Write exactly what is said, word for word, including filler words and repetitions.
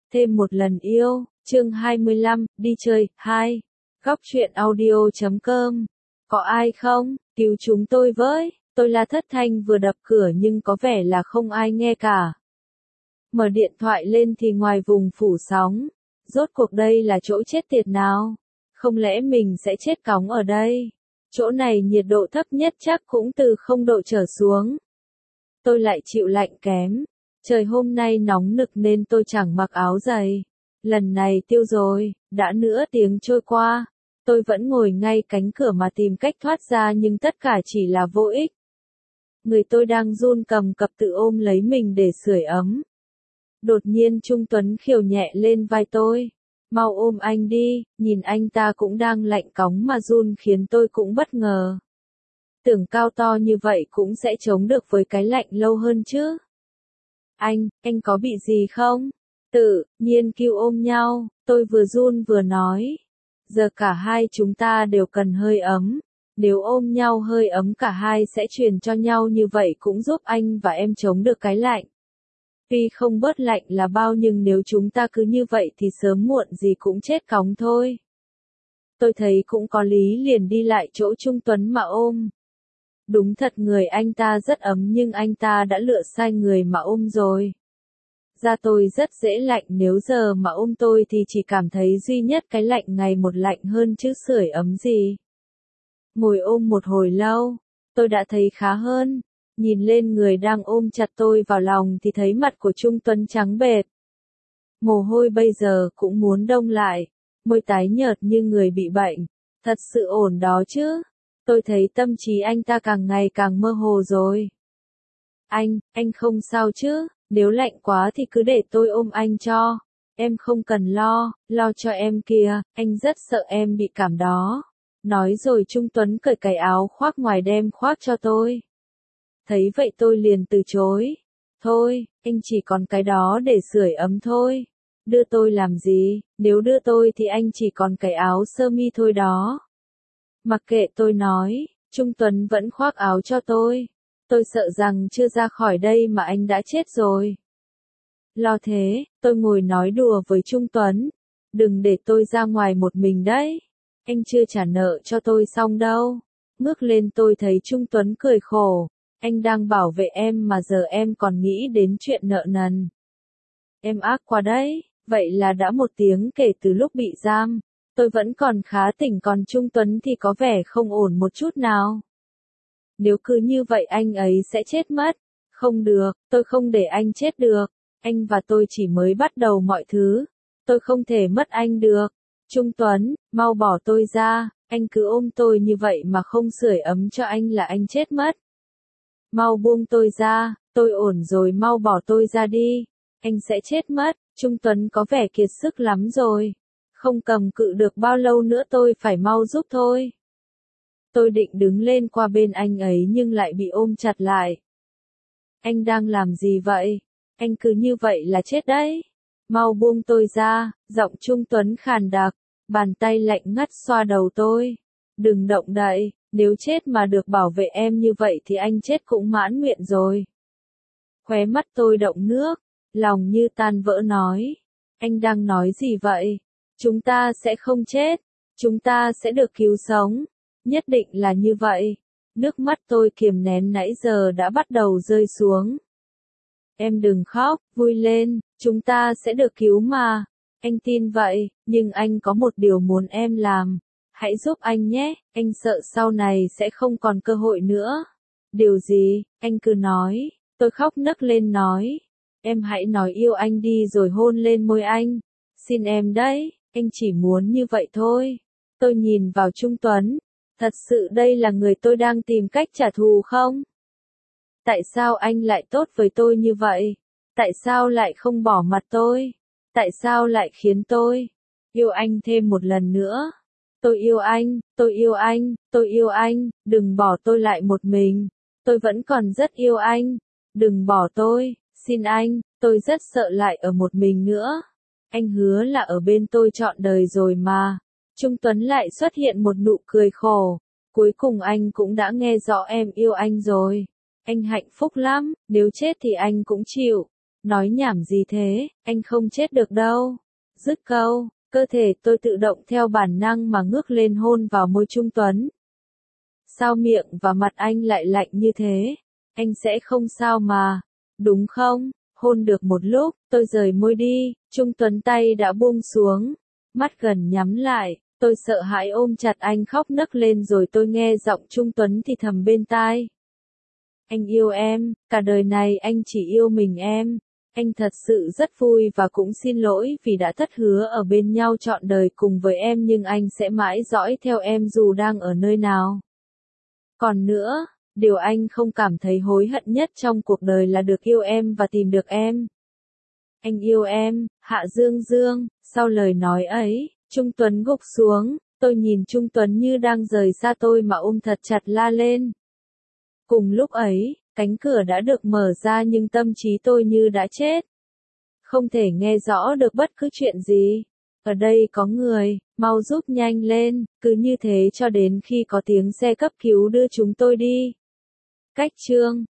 Thêm một lần yêu, chương hai mươi lăm, đi chơi, hai. Góc truyện audio chấm com. Có ai không? Cứu chúng tôi với, tôi là Thất Thanh vừa đập cửa nhưng có vẻ là không ai nghe cả. Mở điện thoại lên thì ngoài vùng phủ sóng. Rốt cuộc đây là chỗ chết tiệt nào? Không lẽ mình sẽ chết cóng ở đây? Chỗ này nhiệt độ thấp nhất chắc cũng từ không độ trở xuống. Tôi lại chịu lạnh kém. Trời hôm nay nóng nực nên tôi chẳng mặc áo dày. Lần này tiêu rồi, đã nửa tiếng trôi qua. Tôi vẫn ngồi ngay cánh cửa mà tìm cách thoát ra nhưng tất cả chỉ là vô ích. Người tôi đang run cầm cập tự ôm lấy mình để sưởi ấm. Đột nhiên Trung Tuấn khều nhẹ lên vai tôi. Mau ôm anh đi, nhìn anh ta cũng đang lạnh cóng mà run khiến tôi cũng bất ngờ. Tưởng cao to như vậy cũng sẽ chống được với cái lạnh lâu hơn chứ. Anh, anh có bị gì không? Tự nhiên kêu ôm nhau, tôi vừa run vừa nói. Giờ cả hai chúng ta đều cần hơi ấm. Nếu ôm nhau hơi ấm cả hai sẽ truyền cho nhau như vậy cũng giúp anh và em chống được cái lạnh. Tuy không bớt lạnh là bao nhưng nếu chúng ta cứ như vậy thì sớm muộn gì cũng chết cóng thôi. Tôi thấy cũng có lý liền đi lại chỗ Trung Tuấn mà ôm. Đúng thật người anh ta rất ấm nhưng anh ta đã lựa sai người mà ôm rồi. Da tôi rất dễ lạnh nếu giờ mà ôm tôi thì chỉ cảm thấy duy nhất cái lạnh ngày một lạnh hơn chứ sưởi ấm gì. Ngồi ôm một hồi lâu, tôi đã thấy khá hơn. Nhìn lên người đang ôm chặt tôi vào lòng thì thấy mặt của Trung Tuấn trắng bệch. Mồ hôi bây giờ cũng muốn đông lại, môi tái nhợt như người bị bệnh. Thật sự ổn đó chứ. Tôi thấy tâm trí anh ta càng ngày càng mơ hồ rồi. Anh, anh không sao chứ, nếu lạnh quá thì cứ để tôi ôm anh cho. Em không cần lo, lo cho em kìa, anh rất sợ em bị cảm đó. Nói rồi Trung Tuấn cởi cái áo khoác ngoài đem khoác cho tôi. Thấy vậy tôi liền từ chối. Thôi, anh chỉ còn cái đó để sưởi ấm thôi. Đưa tôi làm gì, nếu đưa tôi thì anh chỉ còn cái áo sơ mi thôi đó. Mặc kệ tôi nói, Trung Tuấn vẫn khoác áo cho tôi. Tôi sợ rằng chưa ra khỏi đây mà anh đã chết rồi. Lo thế, tôi ngồi nói đùa với Trung Tuấn. Đừng để tôi ra ngoài một mình đấy. Anh chưa trả nợ cho tôi xong đâu. Ngước lên tôi thấy Trung Tuấn cười khổ. Anh đang bảo vệ em mà giờ em còn nghĩ đến chuyện nợ nần. Em ác quá đấy, vậy là đã một tiếng kể từ lúc bị giam. Tôi vẫn còn khá tỉnh còn Trung Tuấn thì có vẻ không ổn một chút nào. Nếu cứ như vậy anh ấy sẽ chết mất. Không được, tôi không để anh chết được. Anh và tôi chỉ mới bắt đầu mọi thứ. Tôi không thể mất anh được. Trung Tuấn, mau bỏ tôi ra. Anh cứ ôm tôi như vậy mà không sưởi ấm cho anh là anh chết mất. Mau buông tôi ra, tôi ổn rồi mau bỏ tôi ra đi. Anh sẽ chết mất. Trung Tuấn có vẻ kiệt sức lắm rồi. Không cầm cự được bao lâu nữa tôi phải mau giúp thôi. Tôi định đứng lên qua bên anh ấy nhưng lại bị ôm chặt lại. Anh đang làm gì vậy? Anh cứ như vậy là chết đấy. Mau buông tôi ra, giọng Trung Tuấn khàn đặc, bàn tay lạnh ngắt xoa đầu tôi. Đừng động đậy, nếu chết mà được bảo vệ em như vậy thì anh chết cũng mãn nguyện rồi. Khóe mắt tôi động nước, lòng như tan vỡ nói. Anh đang nói gì vậy? Chúng ta sẽ không chết, chúng ta sẽ được cứu sống. Nhất định là như vậy. Nước mắt tôi kiềm nén nãy giờ đã bắt đầu rơi xuống. Em đừng khóc, vui lên, chúng ta sẽ được cứu mà. Anh tin vậy, nhưng anh có một điều muốn em làm. Hãy giúp anh nhé, anh sợ sau này sẽ không còn cơ hội nữa. Điều gì, anh cứ nói, tôi khóc nấc lên nói. Em hãy nói yêu anh đi rồi hôn lên môi anh. Xin em đấy, anh chỉ muốn như vậy thôi. Tôi nhìn vào Trung Tuấn. Thật sự đây là người tôi đang tìm cách trả thù không? Tại sao anh lại tốt với tôi như vậy? Tại sao lại không bỏ mặt tôi? Tại sao lại khiến tôi yêu anh thêm một lần nữa? Tôi yêu anh, tôi yêu anh, tôi yêu anh, đừng bỏ tôi lại một mình. Tôi vẫn còn rất yêu anh. Đừng bỏ tôi, xin anh, tôi rất sợ lại ở một mình nữa. Anh hứa là ở bên tôi trọn đời rồi mà. Trung Tuấn lại xuất hiện một nụ cười khổ. Cuối cùng anh cũng đã nghe rõ em yêu anh rồi. Anh hạnh phúc lắm, nếu chết thì anh cũng chịu. Nói nhảm gì thế, anh không chết được đâu. Dứt câu, cơ thể tôi tự động theo bản năng mà ngước lên hôn vào môi Trung Tuấn. Sao miệng và mặt anh lại lạnh như thế? Anh sẽ không sao mà, đúng không? Hôn được một lúc, tôi rời môi đi, Trung Tuấn tay đã buông xuống, mắt gần nhắm lại, tôi sợ hãi ôm chặt anh khóc nấc lên rồi tôi nghe giọng Trung Tuấn thì thầm bên tai. Anh yêu em, cả đời này anh chỉ yêu mình em. Anh thật sự rất vui và cũng xin lỗi vì đã thất hứa ở bên nhau trọn đời cùng với em nhưng anh sẽ mãi dõi theo em dù đang ở nơi nào. Còn nữa, điều anh không cảm thấy hối hận nhất trong cuộc đời là được yêu em và tìm được em. Anh yêu em, Hạ Dương Dương, sau lời nói ấy, Trung Tuấn gục xuống, tôi nhìn Trung Tuấn như đang rời xa tôi mà ôm thật chặt la lên. Cùng lúc ấy, cánh cửa đã được mở ra nhưng tâm trí tôi như đã chết. Không thể nghe rõ được bất cứ chuyện gì. Ở đây có người, mau giúp nhanh lên, cứ như thế cho đến khi có tiếng xe cấp cứu đưa chúng tôi đi. Cách chương